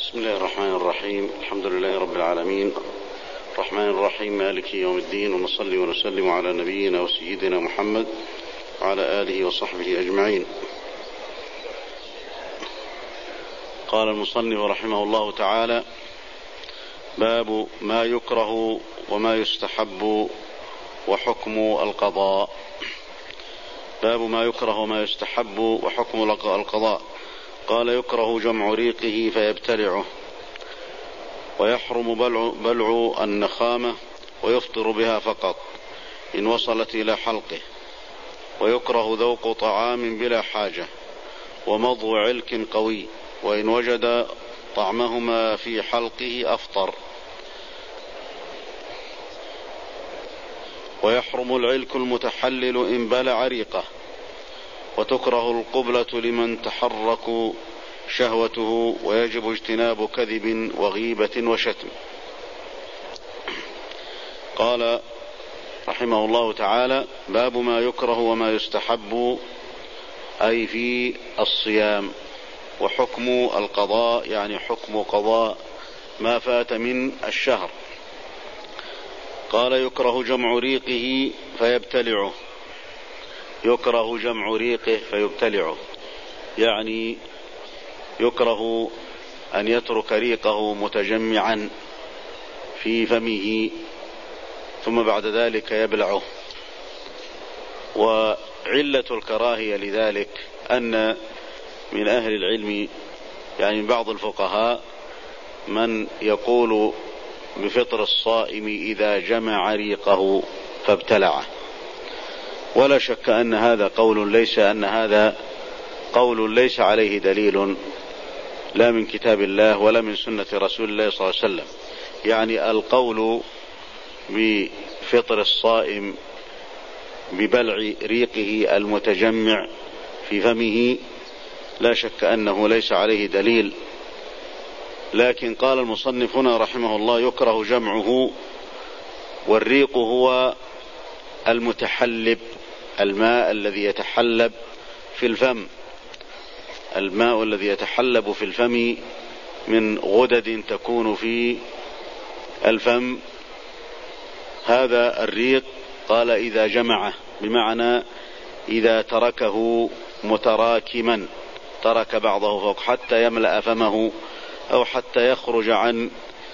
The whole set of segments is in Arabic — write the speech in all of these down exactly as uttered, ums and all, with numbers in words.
بسم الله الرحمن الرحيم. الحمد لله رب العالمين، الرحمن الرحيم، مالك يوم الدين، ونصلي ونسلم على نبينا وسيدنا محمد وعلى آله وصحبه أجمعين. قال المصنف رحمه الله تعالى: باب ما يكره وما يستحب وحكم القضاء. باب ما يكره وما يستحب وحكم القضاء. قال: يكره جمع ريقه فيبتلعه، ويحرم بلع, بلع النخامة ويفطر بها فقط إن وصلت إلى حلقه، ويكره ذوق طعام بلا حاجة، ومضغ علك قوي، وإن وجد طعمهما في حلقه أفطر. ويحرم العلك المتحلل إن بلع ريقه، وتكره القبلة لمن تحرك شهوته، ويجب اجتناب كذب وغيبة وشتم. قال رحمه الله تعالى: باب ما يكره وما يستحب، أي في الصيام، وحكم القضاء يعني حكم قضاء ما فات من الشهر. قال: يكره جمع ريقه فيبتلعه. يكره جمع ريقه فيبتلعه، يعني يكره أن يترك ريقه متجمعا في فمه ثم بعد ذلك يبلعه. وعلة الكراهية لذلك أن من أهل العلم يعني بعض الفقهاء من يقول بفطر الصائم إذا جمع ريقه فابتلعه، ولا شك أن هذا قول ليس أن هذا قول ليس عليه دليل لا من كتاب الله ولا من سنة رسول الله صلى الله عليه وسلم. يعني القول بفطر الصائم ببلع ريقه المتجمع في فمه لا شك أنه ليس عليه دليل، لكن قال المصنف هنا رحمه الله: يكره جمعه. والريق هو المتحلب، الماء الذي يتحلب في الفم، الماء الذي يتحلب في الفم من غدد تكون في الفم، هذا الريق. قال: إذا جمعه، بمعنى إذا تركه متراكما، ترك بعضه فوق حتى يملأ فمه أو حتى يخرج عن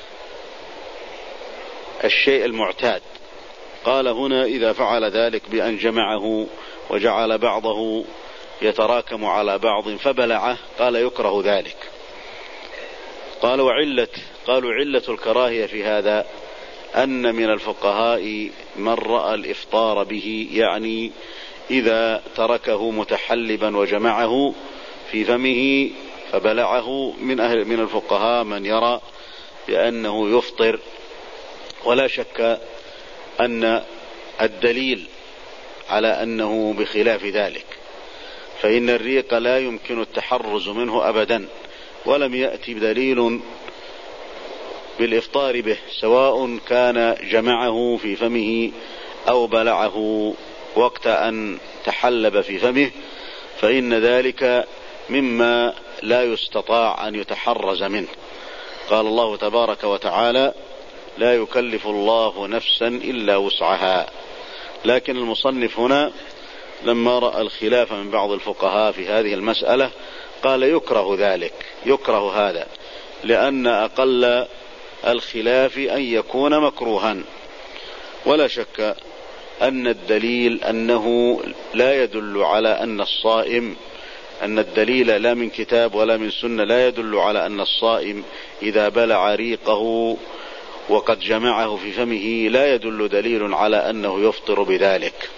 الشيء المعتاد. قال هنا: إذا فعل ذلك بأن جمعه وجعل بعضه يتراكم على بعض فبلعه، قال: يكره ذلك. قال: وعلة قالوا علة الكراهية في هذا أن من الفقهاء من رأى الإفطار به، يعني إذا تركه متحلبا وجمعه في فمه فبلعه، من أهل من الفقهاء من يرى بأنه يفطر. ولا شك أن الدليل على أنه بخلاف ذلك، فإن الريق لا يمكن التحرز منه أبدا، ولم يأتي بدليل بالإفطار به، سواء كان جمعه في فمه أو بلعه وقت أن تحلب في فمه، فإن ذلك مما لا يستطاع أن يتحرز منه. قال الله تبارك وتعالى: لا يكلف الله نفسا إلا وسعها. لكن المصنف هنا لما رأى الخلاف من بعض الفقهاء في هذه المسألة قال: يكره ذلك، يكره هذا، لأن أقل الخلاف أن يكون مكروها. ولا شك أن الدليل أنه لا يدل على أن الصائم، أن الدليل لا من كتاب ولا من سنة لا يدل على أن الصائم إذا بلع ريقه وقد جمعه في فمه لا يدل دليل على أنه يفطر بذلك.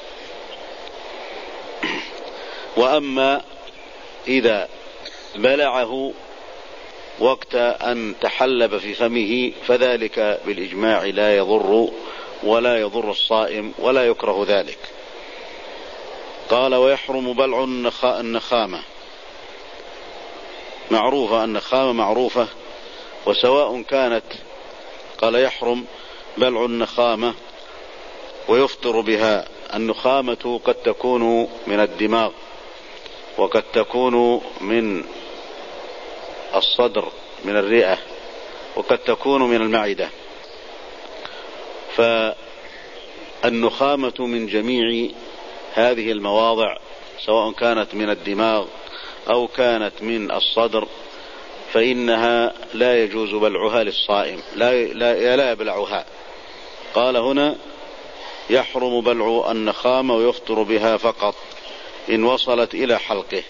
وأما إذا بلعه وقت أن تحلب في فمه فذلك بالإجماع لا يضر ولا يضر الصائم ولا يكره ذلك. قال: ويحرم بلع النخامة. معروفة النخامة معروفة، وسواء كانت، قال: يحرم بلع النخامة ويفطر بها. النخامة قد تكون من الدماغ، وقد تكون من الصدر من الرئة وقد تكون من المعدة. فالنخامة من جميع هذه المواضع سواء كانت من الدماغ أو كانت من الصدر فإنها لا يجوز بلعها للصائم، لا, لا, لا يبلعها. قال هنا يحرم بلع النخامة ويفطر بها فقط إن وصلت إلى حلقه.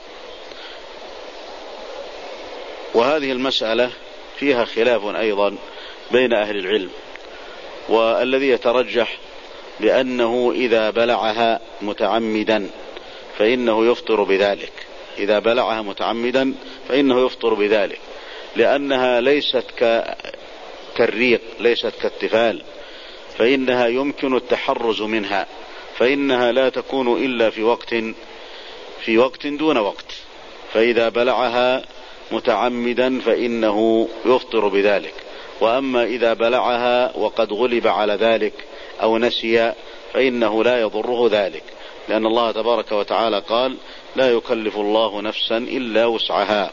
وهذه المسألة فيها خلاف أيضا بين أهل العلم، والذي يترجح بأنه إذا بلعها متعمدا فإنه يفطر بذلك، إذا بلعها متعمدا فإنه يفطر بذلك، لأنها ليست كالريق، ليست كالتفال، فإنها يمكن التحرز منها، فإنها لا تكون إلا في وقت في وقت دون وقت، فإذا بلعها متعمدا فإنه يفطر بذلك. وأما إذا بلعها وقد غلب على ذلك أو نسي فإنه لا يضره ذلك، لأن الله تبارك وتعالى قال لا يكلف الله نفسا إلا وسعها.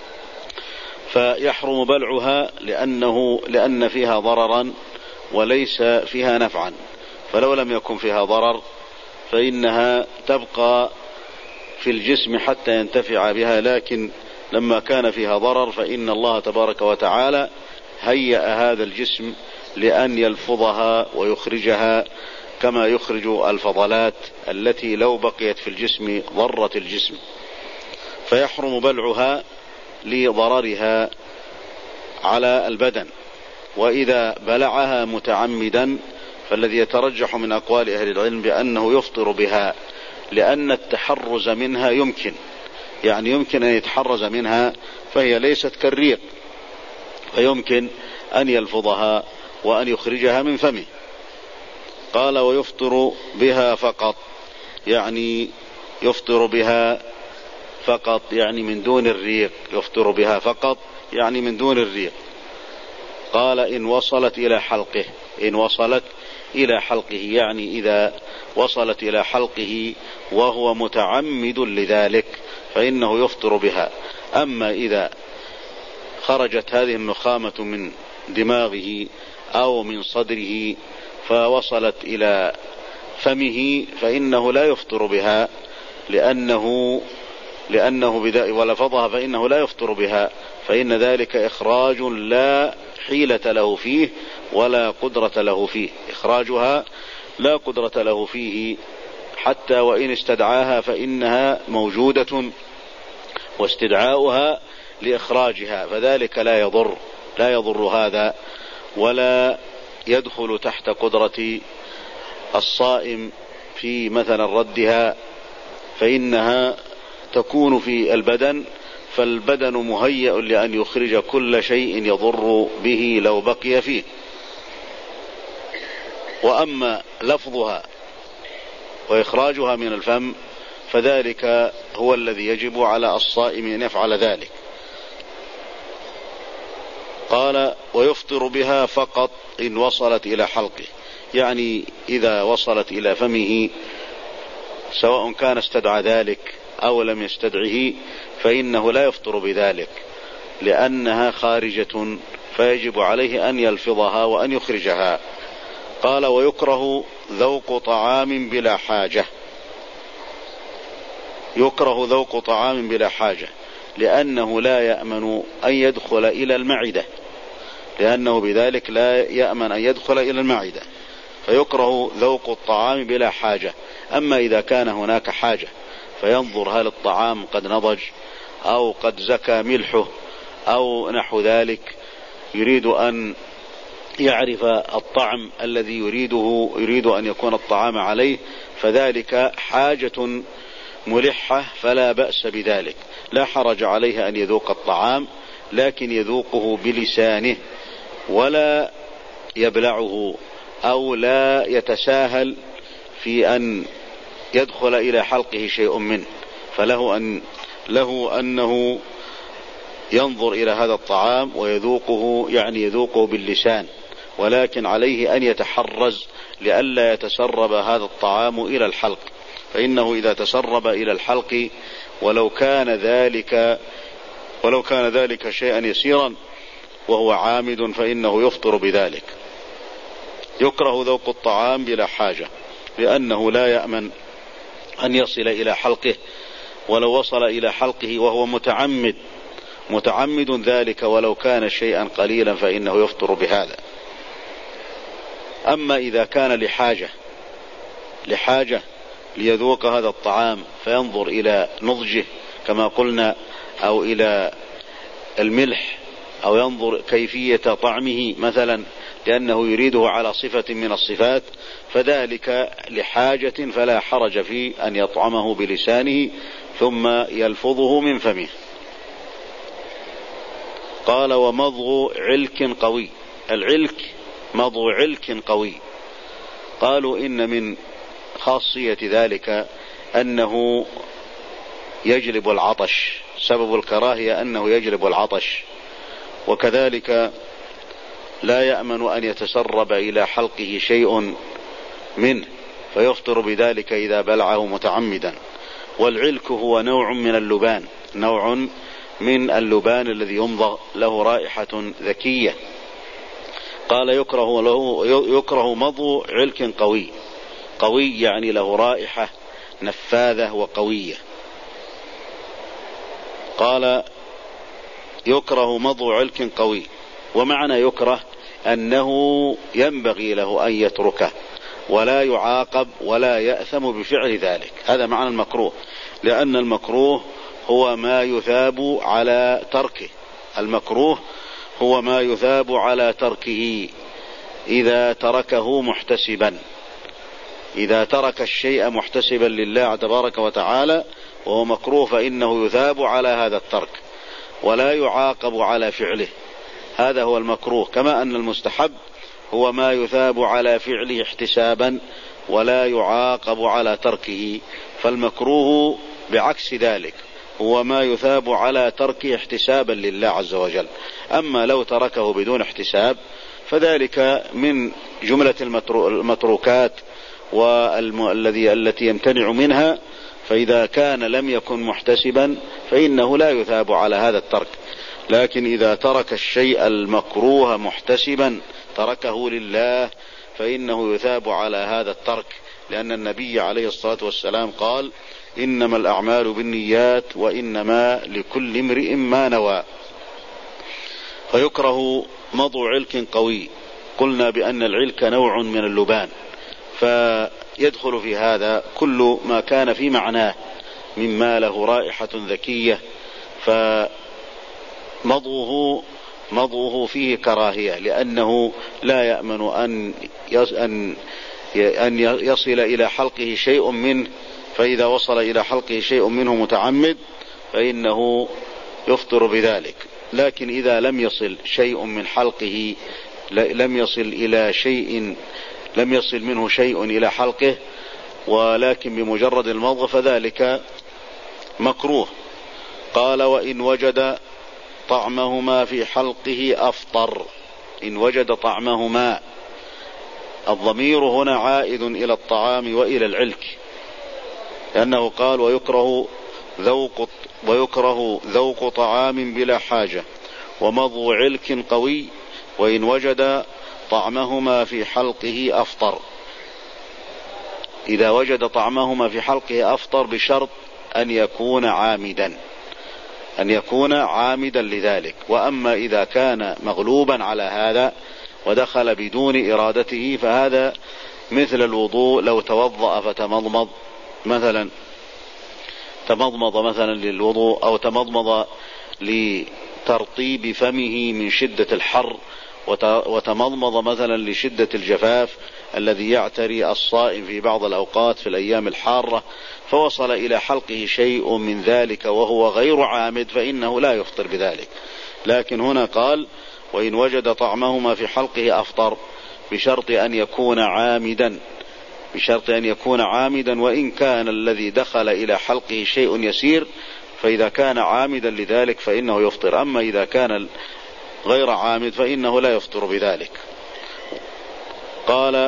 فيحرم بلعها لأنه لأن فيها ضررا وليس فيها نفعا، فلو لم يكن فيها ضرر فإنها تبقى في الجسم حتى ينتفع بها، لكن لما كان فيها ضرر فإن الله تبارك وتعالى هيأ هذا الجسم لأن يلفظها ويخرجها كما يخرج الفضلات التي لو بقيت في الجسم ضرت الجسم. فيحرم بلعها لضررها على البدن. وإذا بلعها متعمدا فالذي يترجح من أقوال أهل العلم بأنه يفطر بها، لأن التحرز منها يمكن، يعني يمكن أن يتحرز منها، فهي ليست كالريق، فيمكن أن يلفظها وأن يخرجها من فمه. قال ويفطر بها فقط، يعني يفطر بها فقط يعني من دون الريق، يفطر بها فقط يعني من دون الريق. قال إن وصلت إلى حلقه، إن وصلت إلى حلقه يعني إذا وصلت إلى حلقه وهو متعمد لذلك فإنه يفطر بها. أما إذا خرجت هذه النخامة من دماغه أو من صدره فوصلت إلى فمه فإنه لا يفطر بها، لأنه لأنه بذا ولفظها فإنه لا يفطر بها، فإن ذلك إخراج لا حيلة له فيه ولا قدرة له فيه، إخراجها لا قدرة له فيه، حتى وإن استدعاها فإنها موجودة واستدعاؤها لإخراجها، فذلك لا يضر لا يضر هذا ولا يدخل تحت قدرة الصائم في مثلا ردها، فإنها تكون في البدن، فالبدن مهيأ لأن يخرج كل شيء يضر به لو بقي فيه. وأما لفظها وإخراجها من الفم فذلك هو الذي يجب على الصائم أن يفعل ذلك. قال ويفطر بها فقط إن وصلت إلى حلقه، يعني إذا وصلت إلى فمه سواء كان استدعى ذلك أو لم يستدعه فإنه لا يفطر بذلك، لأنها خارجة فيجب عليه أن يلفظها وأن يخرجها. قال ويكره ذوق طعام بلا حاجة، يكره ذوق طعام بلا حاجة لأنه لا يأمن أن يدخل إلى المعدة، لأنه بذلك لا يأمن أن يدخل إلى المعدة، فيكره ذوق الطعام بلا حاجة. أما إذا كان هناك حاجة فينظر هل الطعام قد نضج أو قد زكى ملحه أو نحو ذلك، يريد أن يعرف الطعم الذي يريده يريد أن يكون الطعام عليه، فذلك حاجة ملحة فلا بأس بذلك، لا حرج عليه أن يذوق الطعام، لكن يذوقه بلسانه ولا يبلعه أو لا يتساهل في أن يدخل إلى حلقه شيء منه، فله أن له أنه ينظر إلى هذا الطعام ويذوقه، يعني يذوقه باللسان، ولكن عليه أن يتحرز لئلا يتسرب هذا الطعام إلى الحلق، فإنه إذا تسرب إلى الحلق ولو كان ذلك ولو كان ذلك شيئا يسيرا وهو عامد فإنه يفطر بذلك. يكره ذوق الطعام بلا حاجة، لأنه لا يأمن أن يصل إلى حلقه، ولو وصل إلى حلقه وهو متعمد متعمد ذلك ولو كان شيئا قليلا فإنه يفطر بهذا. أما إذا كان لحاجة لحاجة ليذوق هذا الطعام فينظر إلى نضجه كما قلنا، أو إلى الملح، أو ينظر كيفية طعمه مثلا لأنه يريده على صفة من الصفات، فذلك لحاجة فلا حرج في أن يطعمه بلسانه ثم يلفظه من فمه. قال: ومضغ علك قوي. العلك مضغ علك قوي. قالوا إن من خاصية ذلك أنه يجلب العطش، سبب الكراهية أنه يجلب العطش، وكذلك لا يأمن أن يتسرب إلى حلقه شيء منه فيفطر بذلك إذا بلعه متعمدا. والعلك هو نوع من اللبان، نوع من اللبان الذي يمضغ، له رائحة ذكية. قال: يكره له يكره مضغ علك قوي. قوي يعني له رائحة نفاذة وقوية. قال: يكره مضغ علك قوي. ومعنى يكره أنه ينبغي له أن يتركه ولا يعاقب ولا يأثم بفعل ذلك. هذا معنى المكروه، لأن المكروه هو ما يثاب على تركه. المكروه هو ما يثاب على تركه إذا تركه محتسبا. إذا ترك الشيء محتسبا لله تبارك وتعالى وهو مكروه فإنه يثاب على هذا الترك ولا يعاقب على فعله. هذا هو المكروه. كما أن المستحب هو ما يثاب على فعله احتسابا ولا يعاقب على تركه، فالمكروه بعكس ذلك هو ما يثاب على تركه احتسابا لله عز وجل. أما لو تركه بدون احتساب فذلك من جملة المتروكات والذي التي يمتنع منها، فإذا كان لم يكن محتسبا فإنه لا يثاب على هذا الترك. لكن إذا ترك الشيء المكروه محتسبا تركه لله فإنه يثاب على هذا الترك، لأن النبي عليه الصلاة والسلام قال: إنما الأعمال بالنيات وإنما لكل امرئ ما نوى. فيكره مضغ علك قوي. قلنا بأن العلك نوع من اللبان، فيدخل في هذا كل ما كان في معناه مما له رائحة ذكية، فمضغه مضغه فيه كراهية، لأنه لا يأمن أن أن يصل إلى حلقه شيء منه، فإذا وصل إلى حلقه شيء منه متعمد فإنه يفطر بذلك. لكن إذا لم يصل شيء من حلقه، لم يصل إلى شيء لم يصل منه شيء إلى حلقه ولكن بمجرد المضغ فذلك مكروه. قال: وإن وجد طعمهما في حلقه أفطر. إن وجد طعمهما، الضمير هنا عائد إلى الطعام وإلى العلك، لأنه قال: ويكره ذوق ويكره ذوق طعام بلا حاجة ومضغ علك قوي، وإن وجد طعمهما في حلقه أفطر. إذا وجد طعمهما في حلقه أفطر بشرط أن يكون عامدا أن يكون عامدا لذلك. وأما إذا كان مغلوبا على هذا ودخل بدون إرادته فهذا مثل الوضوء، لو توضأ فتمضمض مثلا تمضمض مثلا للوضوء، أو تمضمض لترطيب فمه من شدة الحر، وتمضمض مثلا لشدة الجفاف الذي يعتري الصائم في بعض الأوقات في الأيام الحارة، فوصل إلى حلقه شيء من ذلك وهو غير عامد فإنه لا يفطر بذلك. لكن هنا قال: وإن وجد طعمهما في حلقه أفطر، بشرط أن يكون عامدا بشرط أن يكون عامدا وإن كان الذي دخل إلى حلقه شيء يسير، فإذا كان عامدا لذلك فإنه يفطر. أما إذا كان غير عامد فإنه لا يفطر بذلك. قال: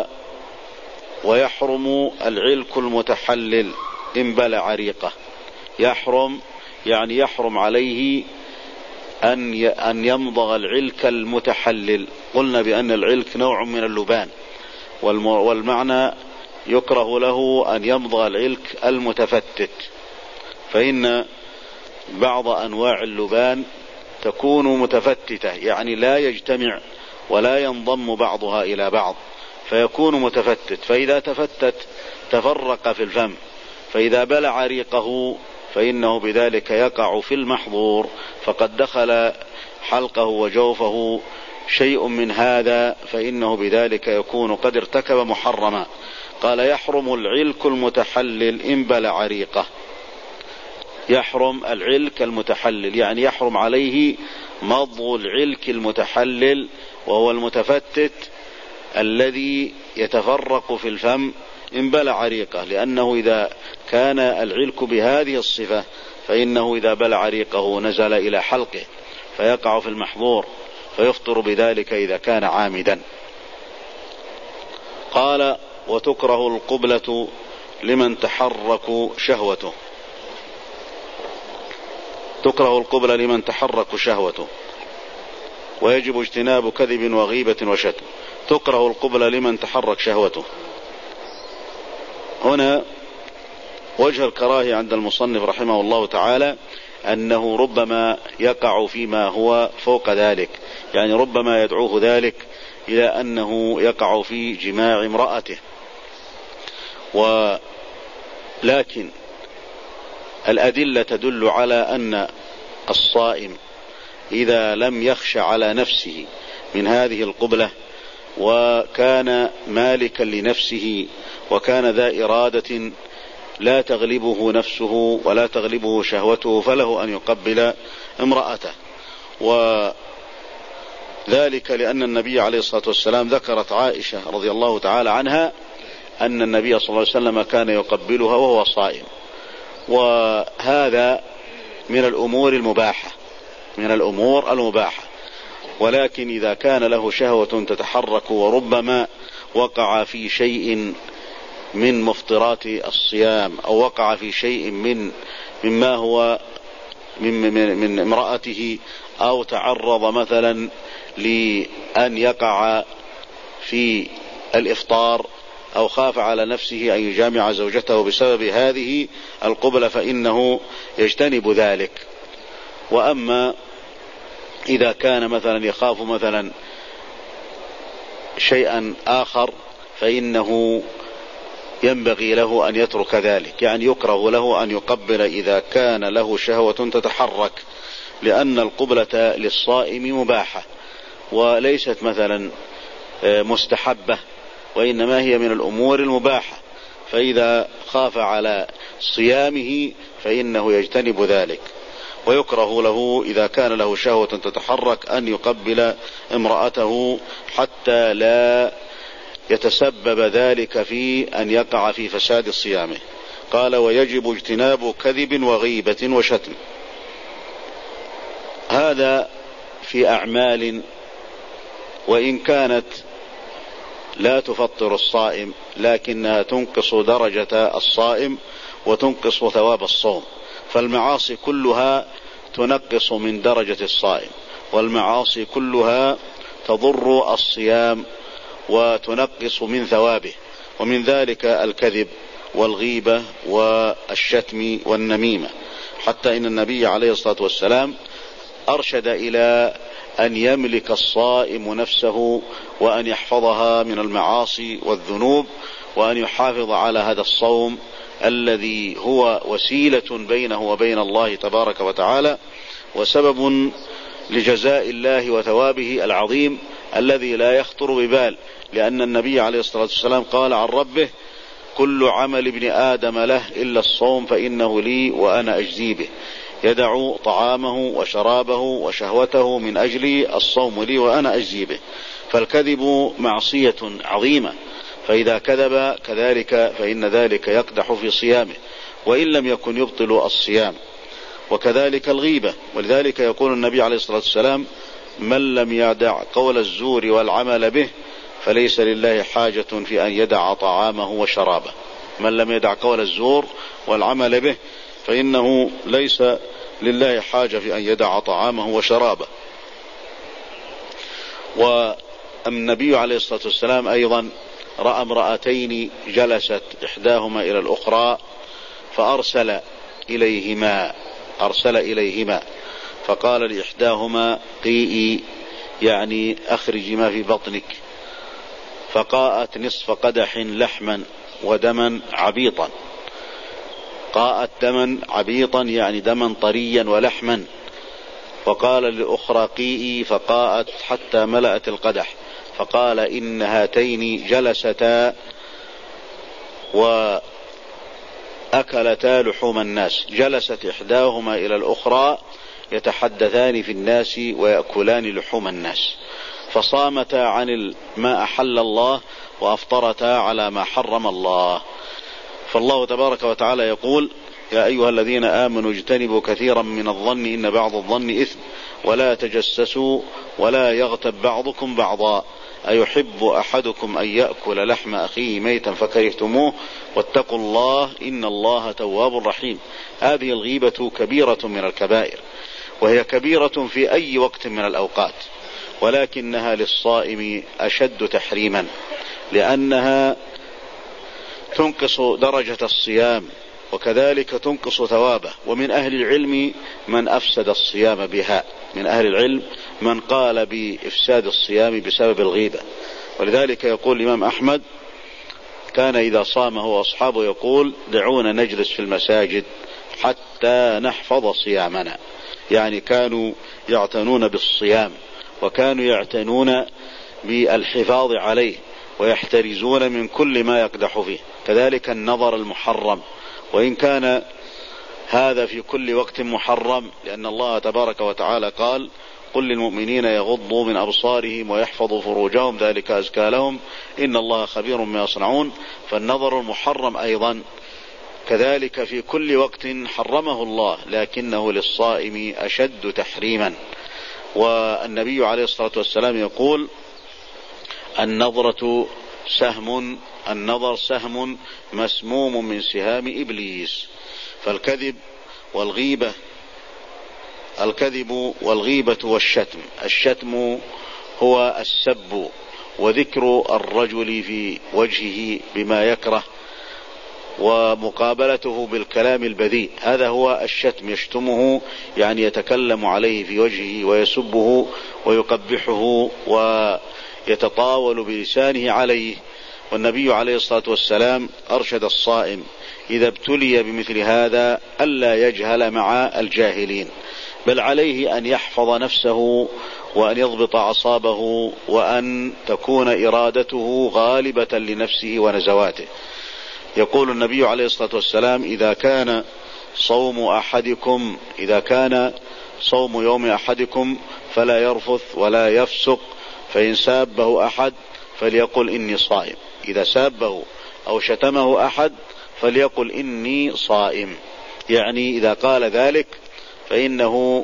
ويحرم العلك المتحلل إن بلع ريقه. يحرم يعني يحرم عليه أن أن يمضغ العلك المتحلل. قلنا بأن العلك نوع من اللبان، والمعنى يكره له أن يمضغ العلك المتفتت، فإن بعض أنواع اللبان تكون متفتتة، يعني لا يجتمع ولا ينضم بعضها إلى بعض فيكون متفتت، فإذا تفتت تفرق في الفم، فإذا بلع ريقه فإنه بذلك يقع في المحظور، فقد دخل حلقه وجوفه شيء من هذا، فإنه بذلك يكون قد ارتكب محرما. قال يحرم العلك المتحلل إن بلع ريقه. يحرم العلك المتحلل يعني يحرم عليه مضغ العلك المتحلل، وهو المتفتت الذي يتفرق في الفم إن بلع ريقه، لأنه إذا كان العلك بهذه الصفة فإنه إذا بلع ريقه نزل إلى حلقه فيقع في المحظور، فيفطر بذلك إذا كان عامدا. قال وتكره القبلة لمن تحرك شهوته. تكره القبلة لمن تحرك شهوته، ويجب اجتناب كذب وغيبة وشتم. تكره القبلة لمن تحرك شهوته. هنا وجه الكراهية عند المصنف رحمه الله تعالى أنه ربما يقع فيما هو فوق ذلك، يعني ربما يدعوه ذلك إلى أنه يقع في جماع امرأته، ولكن الأدلة تدل على أن الصائم إذا لم يخش على نفسه من هذه القبلة وكان مالكا لنفسه وكان ذا إرادة لا تغلبه نفسه ولا تغلبه شهوته فله أن يقبل امرأته، وذلك لأن النبي عليه الصلاة والسلام ذكرت عائشة رضي الله تعالى عنها أن النبي صلى الله عليه وسلم كان يقبلها وهو صائم، وهذا من الأمور المباحة من الأمور المباحة ولكن إذا كان له شهوة تتحرك وربما وقع في شيء من مفطرات الصيام أو وقع في شيء من مما هو من, من, من امرأته أو تعرض مثلا لأن يقع في الإفطار أو خاف على نفسه أن يجامع زوجته بسبب هذه القبلة فإنه يجتنب ذلك. وأما إذا كان مثلا يخاف مثلا شيئا آخر فإنه ينبغي له أن يترك ذلك، يعني يكره له أن يقبل إذا كان له شهوة تتحرك، لأن القبلة للصائم مباحة وليست مثلا مستحبة، وإنما هي من الأمور المباحة، فإذا خاف على صيامه فإنه يجتنب ذلك. ويكره له إذا كان له شهوة تتحرك أن يقبل امرأته حتى لا يتسبب ذلك في أن يقع في فساد صيامه. قال ويجب اجتناب كذب وغيبة وشتم. هذا في أعمال وإن كانت لا تفطر الصائم لكنها تنقص درجة الصائم وتنقص ثواب الصوم، فالمعاصي كلها تنقص من درجة الصائم، والمعاصي كلها تضر الصيام وتنقص من ثوابه، ومن ذلك الكذب والغيبة والشتم والنميمة، حتى إن النبي عليه الصلاة والسلام أرشد إلى أن يملك الصائم نفسه وأن يحفظها من المعاصي والذنوب، وأن يحافظ على هذا الصوم الذي هو وسيلة بينه وبين الله تبارك وتعالى وسبب لجزاء الله وثوابه العظيم الذي لا يخطر ببال، لأن النبي عليه الصلاة والسلام قال عن ربه كل عمل ابن آدم له إلا الصوم فإنه لي وأنا أجزي به، يدع طعامه وشرابه وشهوته من أجل الصوم لي وأنا أجزي به. فالكذب معصية عظيمة، فإذا كذب كذلك فإن ذلك يقدح في صيامه وإن لم يكن يبطل الصيام، وكذلك الغيبة. ولذلك يقول النبي عليه الصلاة والسلام من لم يدع قول الزور والعمل به فليس لله حاجة في أن يدع طعامه وشرابه. من لم يدع قول الزور والعمل به فإنه ليس لله حاجة في أن يدع طعامه وشرابه. والنبي عليه الصلاة والسلام أيضا رأى امرأتين جلست إحداهما إلى الأخرى فأرسل إليهما أرسل إليهما فقال لإحداهما قيئي، يعني أخرجي ما في بطنك، فقاءت نصف قدح لحما ودما عبيطا. قاءت دما عبيطا يعني دما طريا ولحما. وقال للأخرى قيئي، فقاءت حتى ملأت القدح، فقال إن هاتين جلستا وأكلتا لحوم الناس. جلست إحداهما إلى الأخرى يتحدثان في الناس ويأكلان لحوم الناس، فصامتا عن ما أحل الله وأفطرتا على ما حرم الله. فالله تبارك وتعالى يقول: يا أيها الذين آمنوا اجتنبوا كثيرا من الظن إن بعض الظن إثم ولا تجسسوا ولا يغتب بعضكم بعضا أيحب أحدكم أن يأكل لحم أخيه ميتا فكرهتموه واتقوا الله إن الله تواب رحيم. هذه الغيبة كبيرة من الكبائر، وهي كبيرة في أي وقت من الأوقات، ولكنها للصائم أشد تحريما، لأنها تنقص درجة الصيام وكذلك تنقص ثوابه. ومن أهل العلم من أفسد الصيام بها، من أهل العلم من قال بإفساد الصيام بسبب الغيبة. ولذلك يقول الإمام أحمد: كان إذا صام هو وأصحابه يقول: دعونا نجلس في المساجد حتى نحفظ صيامنا. يعني كانوا يعتنون بالصيام وكانوا يعتنون بالحفاظ عليه ويحترزون من كل ما يقدح فيه. كذلك النظر المحرم، وإن كان هذا في كل وقت محرم، لأن الله تبارك وتعالى قال: قل للمؤمنين يغضوا من أبصارهم ويحفظوا فروجهم ذلك أزكى لهم إن الله خبير بما يصنعون. فالنظر المحرم أيضا كذلك في كل وقت حرمه الله، لكنه للصائم أشد تحريما. والنبي عليه الصلاة والسلام يقول: النظرة سهم النظر سهم مسموم من سهام إبليس. فالكذب والغيبة الكذب والغيبة والشتم. الشتم هو السب وذكر الرجل في وجهه بما يكره ومقابلته بالكلام البذيء، هذا هو الشتم. يشتمه يعني يتكلم عليه في وجهه ويسبه ويقبحه ويتطاول بلسانه عليه. والنبي عليه الصلاة والسلام أرشد الصائم إذا ابتلي بمثل هذا ألا يجهل مع الجاهلين، بل عليه أن يحفظ نفسه وأن يضبط أعصابه وأن تكون إرادته غالبة لنفسه ونزواته. يقول النبي عليه الصلاة والسلام: إذا كان صوم أحدكم إذا كان صوم يوم أحدكم فلا يرفث ولا يفسق، فإن سابه أحد فليقل إني صائم. إذا سابه أو شتمه أحد فليقل إني صائم. يعني إذا قال ذلك فإنه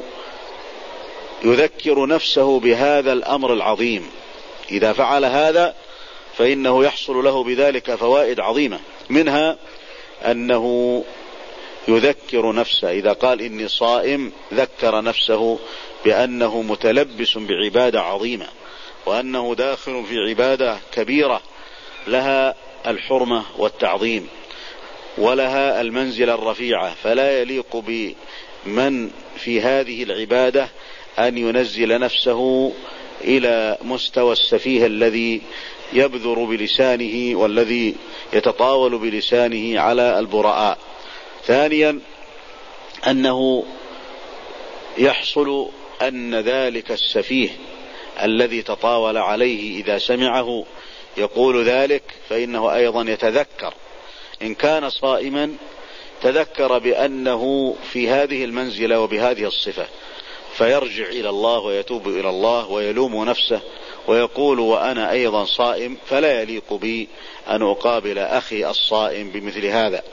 يذكر نفسه بهذا الأمر العظيم. إذا فعل هذا فإنه يحصل له بذلك فوائد عظيمة، منها أنه يذكر نفسه. إذا قال إني صائم ذكر نفسه بأنه متلبس بعبادة عظيمة، وأنه داخل في عبادة كبيرة لها الحرمة والتعظيم ولها المنزلة الرفيعة، فلا يليق بمن في هذه العبادة أن ينزل نفسه إلى مستوى السفيه الذي يبذر بلسانه والذي يتطاول بلسانه على البراء. ثانيا أنه يحصل أن ذلك السفيه الذي تطاول عليه إذا سمعه يقول ذلك فإنه أيضا يتذكر، إن كان صائما تذكر بأنه في هذه المنزلة وبهذه الصفة، فيرجع إلى الله ويتوب إلى الله ويلوم نفسه ويقول: وأنا أيضا صائم، فلا يليق بي أن أقابل أخي الصائم بمثل هذا.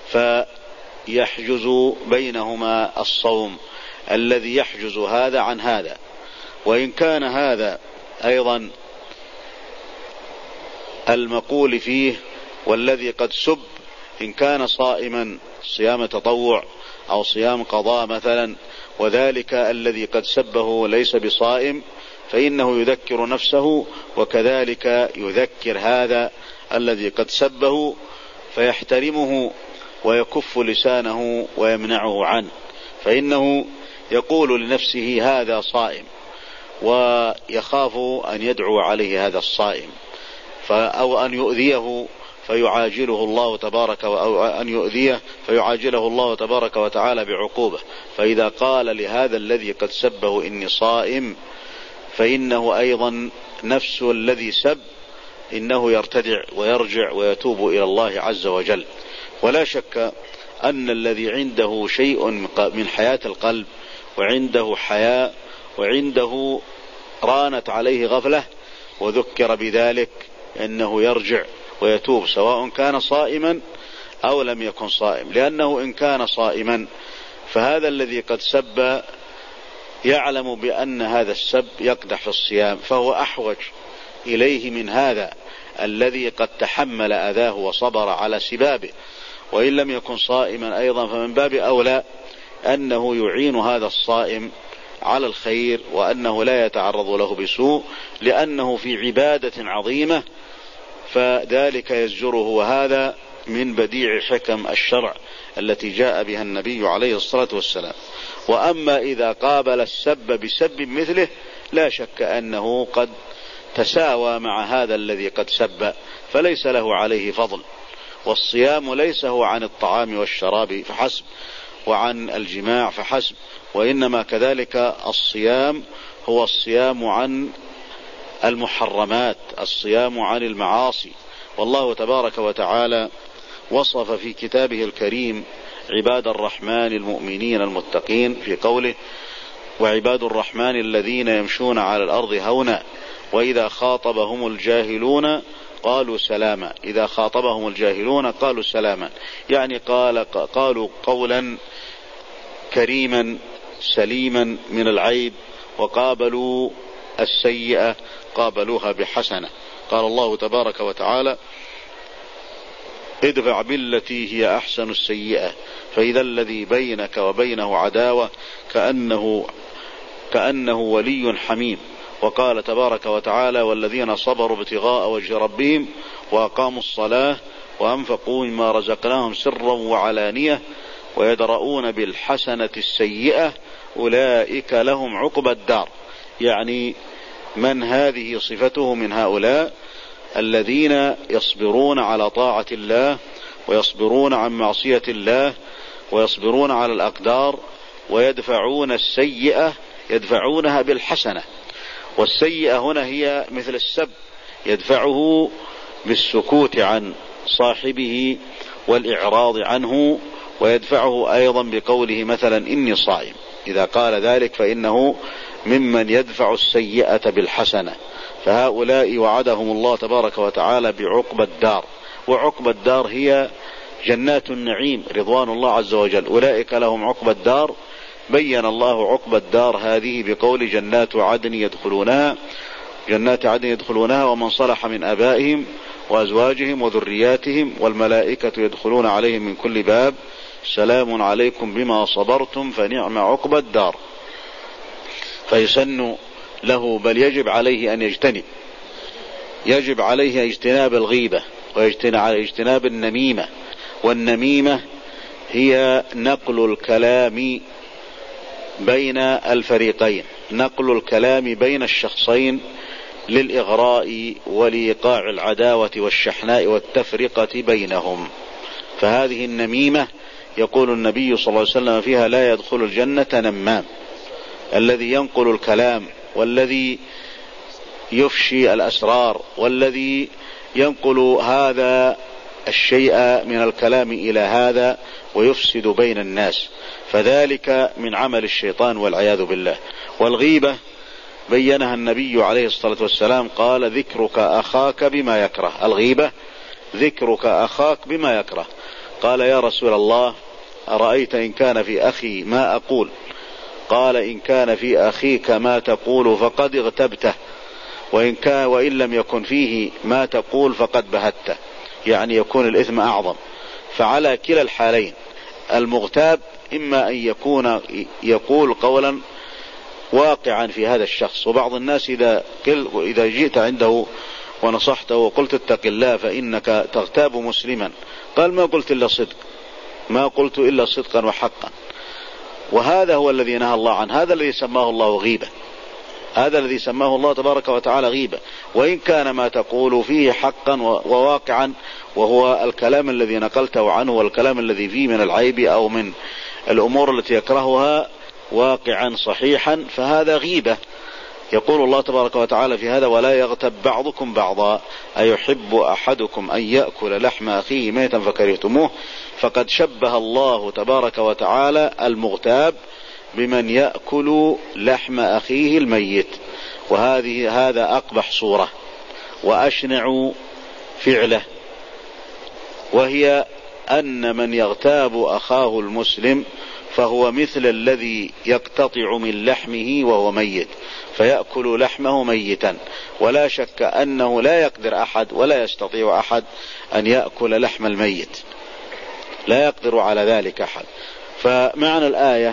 فيحجز بينهما الصوم الذي يحجز هذا عن هذا. وإن كان هذا أيضا المقول فيه والذي قد سب، إن كان صائما صيام تطوع أو صيام قضاء مثلا، وذلك الذي قد سبه ليس بصائم، فإنه يذكر نفسه، وكذلك يذكر هذا الذي قد سبه فيحترمه ويكف لسانه ويمنعه عنه، فإنه يقول لنفسه هذا صائم، ويخاف أن يدعو عليه هذا الصائم أو أن يؤذيه فيعاجله الله تبارك أو أن يؤذيه فيعاجله الله تبارك وتعالى بعقوبة. فإذا قال لهذا الذي قد سبه إني صائم، فإنه أيضا نفس الذي سب إنه يرتدع ويرجع ويتوب إلى الله عز وجل. ولا شك أن الذي عنده شيء من حياة القلب، وعنده حياء، وعنده رانت عليه غفلة وذكر بذلك، أنه يرجع ويتوب سواء كان صائما أو لم يكن صائم، لأنه إن كان صائما فهذا الذي قد سب يعلم بأن هذا السب يقدح في الصيام، فهو أحوج إليه من هذا الذي قد تحمل أذاه وصبر على سبابه. وإن لم يكن صائما أيضا فمن باب أولى أنه يعين هذا الصائم على الخير، وأنه لا يتعرض له بسوء، لأنه في عبادة عظيمة، فذلك يزجره. وهذا من بديع حكم الشرع التي جاء بها النبي عليه الصلاة والسلام. وأما إذا قابل السب بسب مثله، لا شك أنه قد تساوى مع هذا الذي قد سب، فليس له عليه فضل. والصيام ليس هو عن الطعام والشراب فحسب وعن الجماع فحسب، وإنما كذلك الصيام هو الصيام عن المحرمات، الصيام عن المعاصي. والله تبارك وتعالى وصف في كتابه الكريم عباد الرحمن المؤمنين المتقين في قوله: وعباد الرحمن الذين يمشون على الأرض هونا وإذا خاطبهم الجاهلون قالوا سلاما. إذا خاطبهم الجاهلون قالوا سلاما، يعني قال قالوا قولا كريما سليما من العيب، وقابلوا السيئة قابلوها بحسنة. قال الله تبارك وتعالى: ادفع بالتي هي أحسن السيئة فإذا الذي بينك وبينه عداوة كأنه كأنه ولي حميم. وقال تبارك وتعالى: والذين صبروا ابتغاء وجه ربهم وأقاموا الصلاة وأنفقوا مما رزقناهم سرا وعلانية ويدرؤون بالحسنة السيئة أولئك لهم عقبى الدار. يعني من هذه صفته من هؤلاء الذين يصبرون على طاعة الله، ويصبرون عن معصية الله، ويصبرون على الأقدار، ويدفعون السيئة يدفعونها بالحسنة. والسيئة هنا هي مثل السب، يدفعه بالسكوت عن صاحبه والإعراض عنه، ويدفعه أيضا بقوله مثلا إني صائم. إذا قال ذلك فإنه ممن يدفع السيئة بالحسنة. فهؤلاء وعدهم الله تبارك وتعالى بعقبى الدار، وعقبى الدار هي جنات النعيم رضوان الله عز وجل، أولئك لهم عقبى الدار. بين الله عقبى الدار هذه بقول جنات عدن يدخلونها جنات عدن يدخلونها ومن صلح من آبائهم وأزواجهم وذرياتهم والملائكة يدخلون عليهم من كل باب سلام عليكم بما صبرتم فنعم عقبى الدار. فيسن له، بل يجب عليه أن يجتنب يجب عليه اجتناب الغيبة واجتناب النميمة. والنميمة هي نقل الكلام بين الفريقين، نقل الكلام بين الشخصين للإغراء ولإيقاع العداوة والشحناء والتفرقة بينهم. فهذه النميمة يقول النبي صلى الله عليه وسلم فيها: لا يدخل الجنة نمام، الذي ينقل الكلام، والذي يفشي الأسرار، والذي ينقل هذا الشيء من الكلام إلى هذا ويفسد بين الناس، فذلك من عمل الشيطان والعياذ بالله. والغيبة بينها النبي عليه الصلاة والسلام، قال: ذكرك أخاك بما يكره. الغيبة ذكرك أخاك بما يكره. قال: يا رسول الله أرأيت إن كان في أخي ما أقول؟ قال: إن كان في أخيك ما تقول فقد اغتبته، وإن, كان وإن لم يكن فيه ما تقول فقد بهته، يعني يكون الإثم أعظم. فعلى كلا الحالين، المغتاب إما أن يكون يقول قولا واقعا في هذا الشخص. وبعض الناس إذا, إذا جئت عنده ونصحته وقلت اتق الله فإنك تغتاب مسلما، قال ما قلت إلا صدق، ما قلت إلا صدقا وحقا. وهذا هو الذي نهى الله عنه، هذا الذي سماه الله غيبة، هذا الذي سماه الله تبارك وتعالى غيبة. وإن كان ما تقول فيه حقا وواقعا، وهو الكلام الذي نقلته عنه والكلام الذي فيه من العيب أو من الأمور التي يكرهها واقعا صحيحا، فهذا غيبة. يقول الله تبارك وتعالى في هذا: ولا يغتب بعضكم بعضا أيحب أحدكم أن يأكل لحم أخيه ميتا فكرهتموه. فقد شبه الله تبارك وتعالى المغتاب بمن يأكل لحم أخيه الميت، وهذه هذا أقبح صورة وأشنع فعله، وهي أن من يغتاب أخاه المسلم فهو مثل الذي يقتطع من لحمه وهو ميت فيأكل لحمه ميتا. ولا شك أنه لا يقدر أحد ولا يستطيع أحد أن يأكل لحم الميت، لا يقدر على ذلك أحد. فمعنى الآية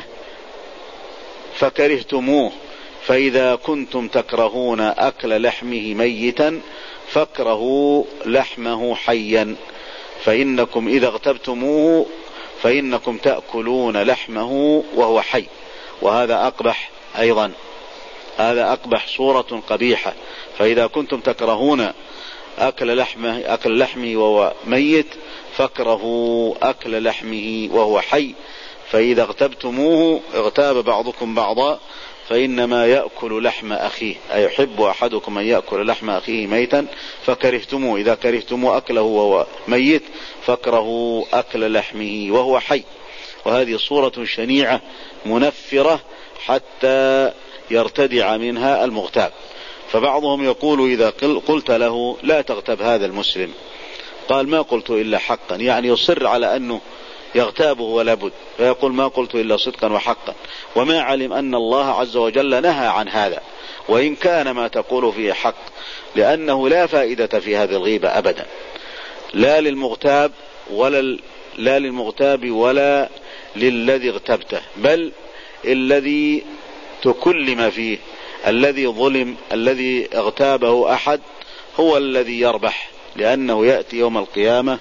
فكرهتموه، فإذا كنتم تكرهون أكل لحمه ميتا فاكرهوا لحمه حيا، فإنكم إذا اغتبتموه فإنكم تأكلون لحمه وهو حي. وهذا أقبح أيضا، هذا أقبح صورة قبيحة. فإذا كنتم تكرهون أكل لحمه أكل لحمه وهو ميت فاكرهوا أكل لحمه وهو حي، فإذا اغتبتموه اغتاب بعضكم بعضا فإنما يأكل لحم أخيه. أيحب أحدكم أن يأكل لحم أخيه ميتا فكرهتموه، إذا كرهتموه أكله وهو ميت فاكرهوا أكل لحمه وهو حي. وهذه صورة شنيعة منفرة حتى يرتدع منها المغتاب. فبعضهم يقول إذا قلت له لا تغتب هذا المسلم، قال ما قلت إلا حقا، يعني يصر على أنه يغتابه ولا بد، فيقول ما قلت إلا صدقا وحقا، وما علم أن الله عز وجل نهى عن هذا، وإن كان ما تقول فيه حق، لأنه لا فائدة في هذه الغيبة أبدا، لا للمغتاب ولا لا للمغتاب ولا للذي اغتبته، بل الذي تكلم فيه، الذي ظلم، الذي اغتابه أحد هو الذي يربح، لأنه يأتي يوم القيامة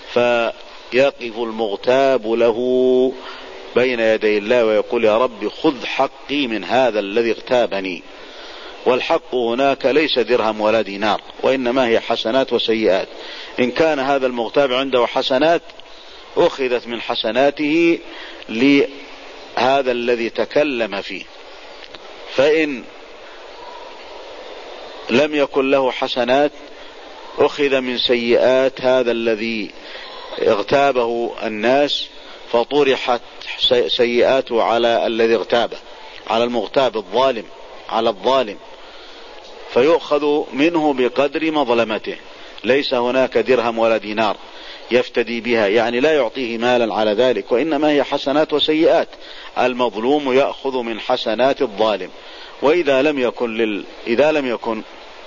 فيقف المغتاب له بين يدي الله ويقول يا رب خذ حقي من هذا الذي اغتابني. والحق هناك ليس درهم ولا دينار، وإنما هي حسنات وسيئات. إن كان هذا المغتاب عنده حسنات أخذت من حسناته لهذا الذي تكلم فيه، فإن لم يكن له حسنات أخذ من سيئات هذا الذي اغتابه الناس، فطرحت سيئاته على الذي اغتابه، على المغتاب الظالم، على الظالم، فيؤخذ منه بقدر مظلمته. ليس هناك درهم ولا دينار يفتدي بها، يعني لا يعطيه مالا على ذلك، وإنما هي حسنات وسيئات. المظلوم يأخذ من حسنات الظالم، وإذا لم يكن لل... إذا لم يكن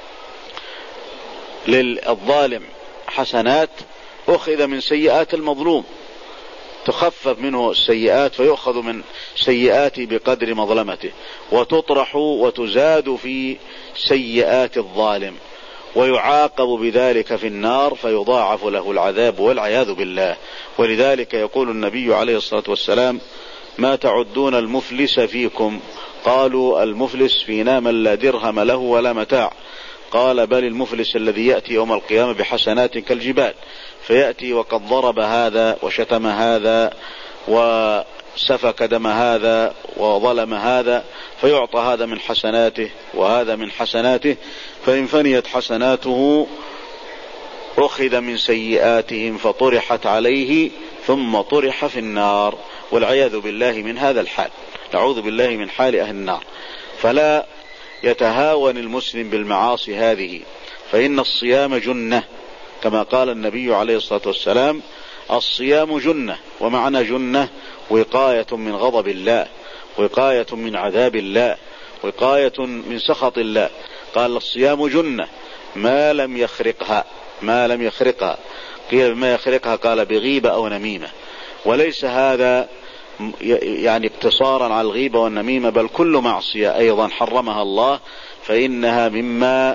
للظالم حسنات أخذ من سيئات المظلوم، تخفف منه السيئات فيؤخذ من سيئاته بقدر مظلمته، وتطرح وتزاد في سيئات الظالم، ويعاقب بذلك في النار فيضاعف له العذاب والعياذ بالله. ولذلك يقول النبي عليه الصلاة والسلام ما تعدون المفلس فيكم؟ قالوا المفلس فينا من لا درهم له ولا متاع. قال بل المفلس الذي يأتي يوم القيامة بحسنات كالجبال، فيأتي وقد ضرب هذا وشتم هذا وسفك دم هذا وظلم هذا، فيعطى هذا من حسناته وهذا من حسناته، فإن فنيت حسناته أخذ من سيئاتهم فطرحت عليه ثم طرح في النار، والعياذ بالله من هذا الحال، نعوذ بالله من حال أهل النار. فلا يتهاون المسلم بالمعاصي هذه، فإن الصيام جنة، كما قال النبي عليه الصلاة والسلام الصيام جنة، ومعنى جنة وقاية من غضب الله، وقاية من عذاب الله، وقاية من سخط الله. قال الصيام جنة ما لم يخرقها، ما لم يخرقها. قيل بما يخرقها؟ قال بغيبة أو نميمة. وليس هذا يعني اقتصارا على الغيبة والنميمة، بل كل معصية أيضا حرمها الله فإنها مما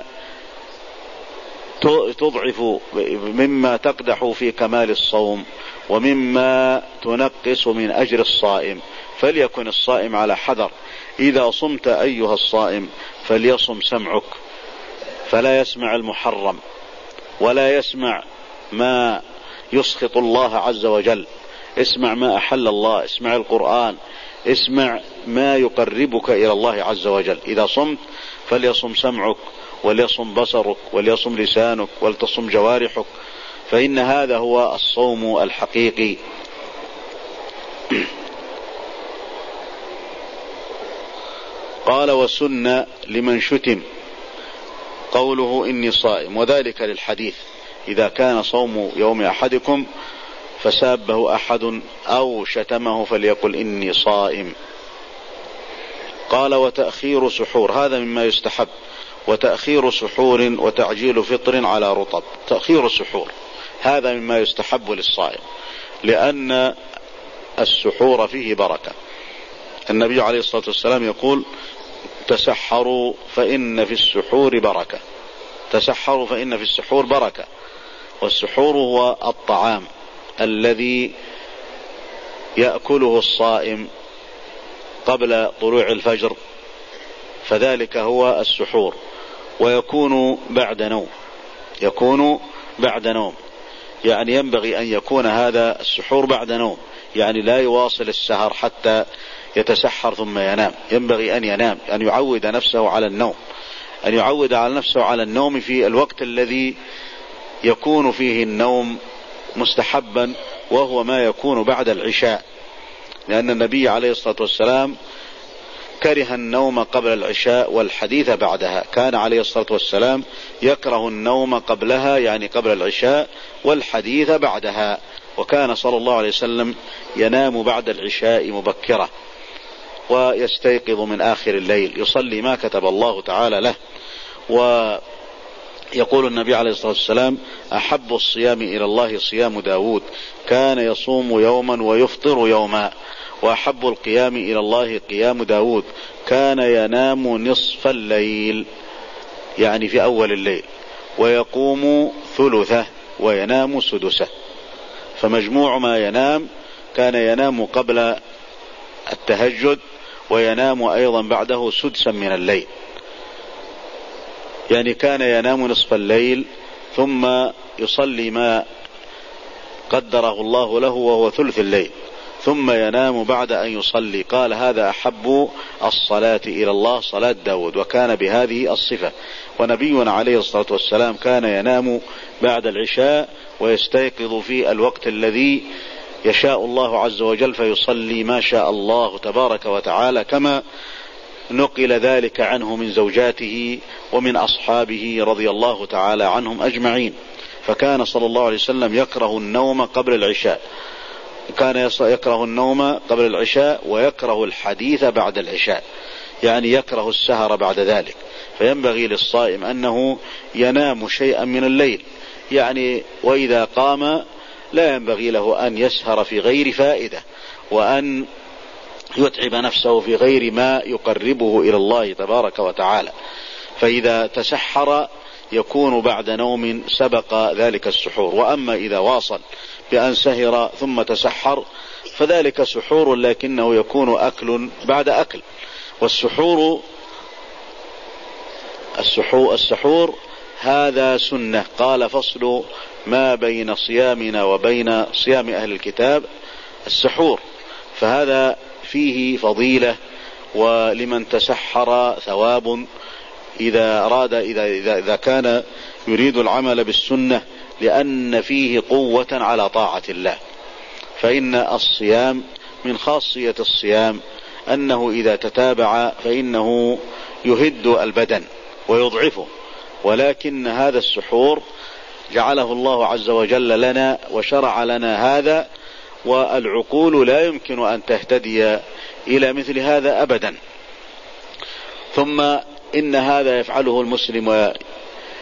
تضعف، مما تقدح في كمال الصوم، ومما تنقص من أجر الصائم. فليكن الصائم على حذر. إذا صمت أيها الصائم فليصم سمعك فلا يسمع المحرم، ولا يسمع ما يسخط الله عز وجل. اسمع ما أحل الله، اسمع القرآن، اسمع ما يقربك إلى الله عز وجل. إذا صمت فليصم سمعك، وليصم بصرك، وليصم لسانك، ولتصم جوارحك، فإن هذا هو الصوم الحقيقي. قال: وسن لمن شتم قوله إني صائم، وذلك للحديث: إذا كان صوم يوم أحدكم فسابه أحد أو شتمه فليقل إني صائم. قال: وتأخير سحور، هذا مما يستحب. وتأخير سحور وتعجيل فطر على رطب. تأخير السحور هذا مما يستحب للصائم، لأن السحور فيه بركة. النبي عليه الصلاة والسلام يقول: تسحروا فإن في السحور بركة. تسحروا فإن في السحور بركة. والسحور هو الطعام الذي يأكله الصائم قبل طلوع الفجر، فذلك هو السحور. ويكون بعد نوم، يكون بعد نوم، يعني ينبغي أن يكون هذا السحور بعد نوم، يعني لا يواصل السهر حتى يتسحر ثم ينام. ينبغي أن ينام، أن يعود نفسه على النوم، أن يعود على نفسه على النوم في الوقت الذي يكون فيه النوم مستحبا، وهو ما يكون بعد العشاء، لأن النبي عليه الصلاة والسلام كره النوم قبل العشاء والحديث بعدها. كان عليه الصلاة والسلام يكره النوم قبلها، يعني قبل العشاء، والحديث بعدها. وكان صلى الله عليه وسلم ينام بعد العشاء مبكرة ويستيقظ من آخر الليل، يصلي ما كتب الله تعالى له. ويقول النبي عليه الصلاة والسلام: أحب الصيام إلى الله صيام داود، كان يصوم يوما ويفطر يوما. وأحب القيام إلى الله قيام داود، كان ينام نصف الليل، يعني في أول الليل، ويقوم ثلثه وينام سدسه. فمجموع ما ينام، كان ينام قبل التهجد وينام أيضا بعده سدسا من الليل، يعني كان ينام نصف الليل ثم يصلي ما قدره الله له وهو ثلث الليل، ثم ينام بعد أن يصلي. قال: هذا أحب الصلاة إلى الله صلاة داود، وكان بهذه الصفة. ونبينا عليه الصلاة والسلام كان ينام بعد العشاء ويستيقظ في الوقت الذي يشاء الله عز وجل، فيصلي ما شاء الله تبارك وتعالى، كما نقل ذلك عنه من زوجاته ومن أصحابه رضي الله تعالى عنهم أجمعين. فكان صلى الله عليه وسلم يكره النوم قبل العشاء، كان يكره النوم قبل العشاء ويكره الحديث بعد العشاء، يعني يكره السهر بعد ذلك. فينبغي للصائم أنه ينام شيئا من الليل، يعني وإذا قام لا ينبغي له أن يسهر في غير فائدة، وأن يتعب نفسه في غير ما يقربه إلى الله تبارك وتعالى. فإذا تسحر يكون بعد نوم سبق ذلك السحور. وأما إذا واصل بأن سهر ثم تسحر فذلك سحور، لكنه يكون أكل بعد أكل. والسحور السحور, السحور هذا سنة. قال: فصل ما بين صيامنا وبين صيام أهل الكتاب السحور. فهذا فيه فضيلة، ولمن تسحر ثواب إذا أراد إذا, إذا, إذا كان يريد العمل بالسنة، لأن فيه قوة على طاعة الله. فإن الصيام من خاصية الصيام أنه إذا تتابع فإنه يهد البدن ويضعفه، ولكن هذا السحور جعله الله عز وجل لنا وشرع لنا هذا، والعقول لا يمكن أن تهتدي إلى مثل هذا أبدا. ثم إن هذا يفعله المسلم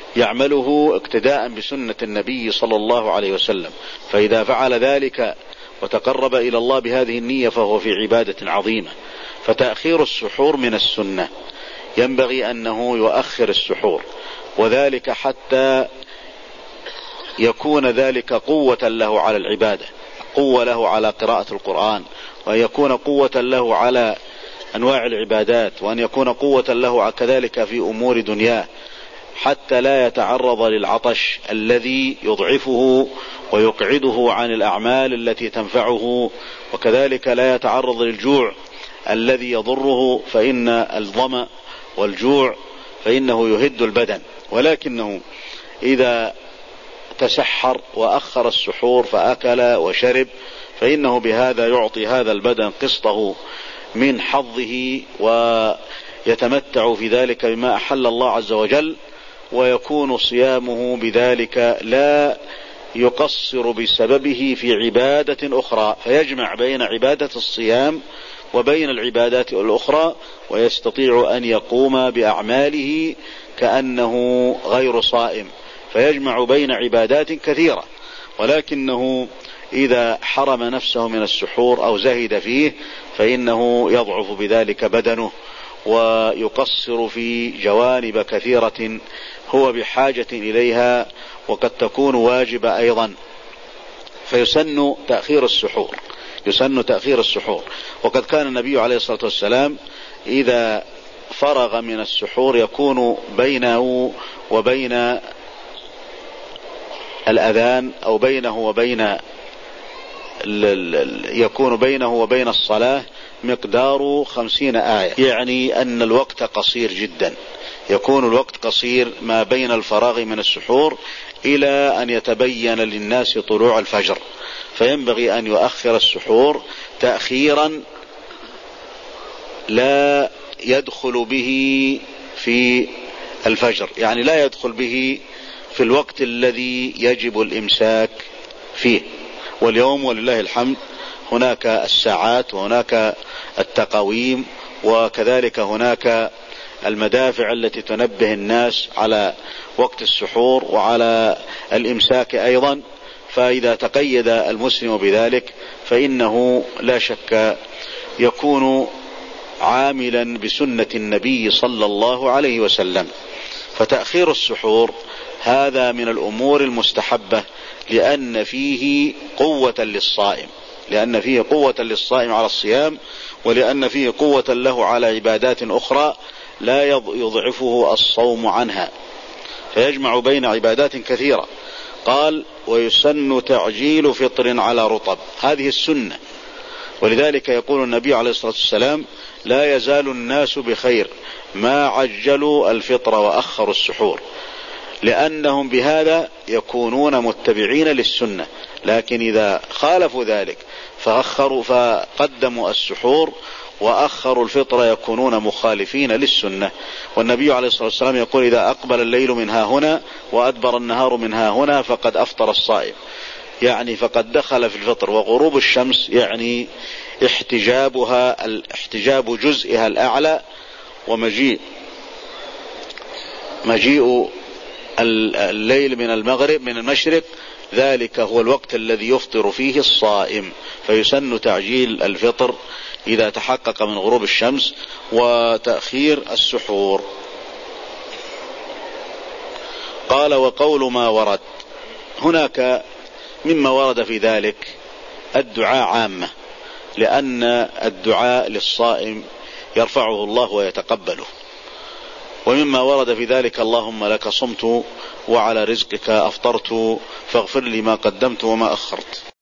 ويعمله اقتداء بسنة النبي صلى الله عليه وسلم، فإذا فعل ذلك وتقرب إلى الله بهذه النية فهو في عبادة عظيمة. فتأخير السحور من السنة، ينبغي أنه يؤخر السحور، وذلك حتى يكون ذلك قوة له على العبادة، قوة له على قراءة القرآن، وأن يكون قوة له على أنواع العبادات، وأن يكون قوة له كذلك في أمور دنياه، حتى لا يتعرض للعطش الذي يضعفه ويقعده عن الأعمال التي تنفعه، وكذلك لا يتعرض للجوع الذي يضره، فإن الظمأ والجوع فإنه يهد البدن. ولكنه إذا تسحر وأخر السحور فأكل وشرب فإنه بهذا يعطي هذا البدن قسطه من حظه، ويتمتع في ذلك بما أحل الله عز وجل، ويكون صيامه بذلك لا يقصر بسببه في عبادة أخرى، فيجمع بين عبادة الصيام وبين العبادات الأخرى، ويستطيع أن يقوم بأعماله كأنه غير صائم، فيجمع بين عبادات كثيرة. ولكنه إذا حرم نفسه من السحور أو زهد فيه فإنه يضعف بذلك بدنه، ويقصر في جوانب كثيرة هو بحاجة إليها وقد تكون واجبة أيضا. فيسن تأخير السحور، يسن تأخير السحور. وقد كان النبي عليه الصلاة والسلام إذا فرغ من السحور يكون بينه وبين الأذان أو بينه وبين يكون بينه وبين الصلاة مقدار خمسين آية، يعني أن الوقت قصير جدا، يكون الوقت قصير ما بين الفراغ من السحور إلى أن يتبين للناس طلوع الفجر. فينبغي أن يؤخر السحور تأخيرا لا يدخل به في الفجر، يعني لا يدخل به في الوقت الذي يجب الإمساك فيه. واليوم ولله الحمد هناك الساعات وهناك التقاويم، وكذلك هناك المدافع التي تنبه الناس على وقت السحور وعلى الإمساك أيضا. فإذا تقيد المسلم بذلك فإنه لا شك يكون عاملا بسنة النبي صلى الله عليه وسلم. فتأخير السحور هذا من الأمور المستحبة، لأن فيه قوة للصائم، لأن فيه قوة للصائم على الصيام، ولأن فيه قوة له على عبادات أخرى لا يضعفه الصوم عنها، فيجمع بين عبادات كثيرة. قال: ويسن تعجيل فطر على رطب، هذه السنة. ولذلك يقول النبي عليه الصلاة والسلام: لا يزال الناس بخير ما عجلوا الفطر وأخروا السحور، لأنهم بهذا يكونون متبعين للسنة. لكن إذا خالفوا ذلك فأخروا فقدموا السحور وأخروا الفطر يكونون مخالفين للسنة. والنبي عليه الصلاة والسلام يقول: إذا أقبل الليل من ها هنا وأدبر النهار من ها هنا فقد أفطر الصائم، يعني فقد دخل في الفطر. وغروب الشمس يعني احتجابها احتجاب جزئها الأعلى، ومجيء مجيء الليل من المغرب من المشرق، ذلك هو الوقت الذي يفطر فيه الصائم. فيسن تعجيل الفطر إذا تحقق من غروب الشمس، وتأخير السحور. قال: وقول ما ورد، هناك مما ورد في ذلك الدعاء عامة، لأن الدعاء للصائم يرفعه الله ويتقبله. ومما ورد في ذلك: اللهم لك صمت وعلى رزقك أفطرت فاغفر لي ما قدمت وما أخرت.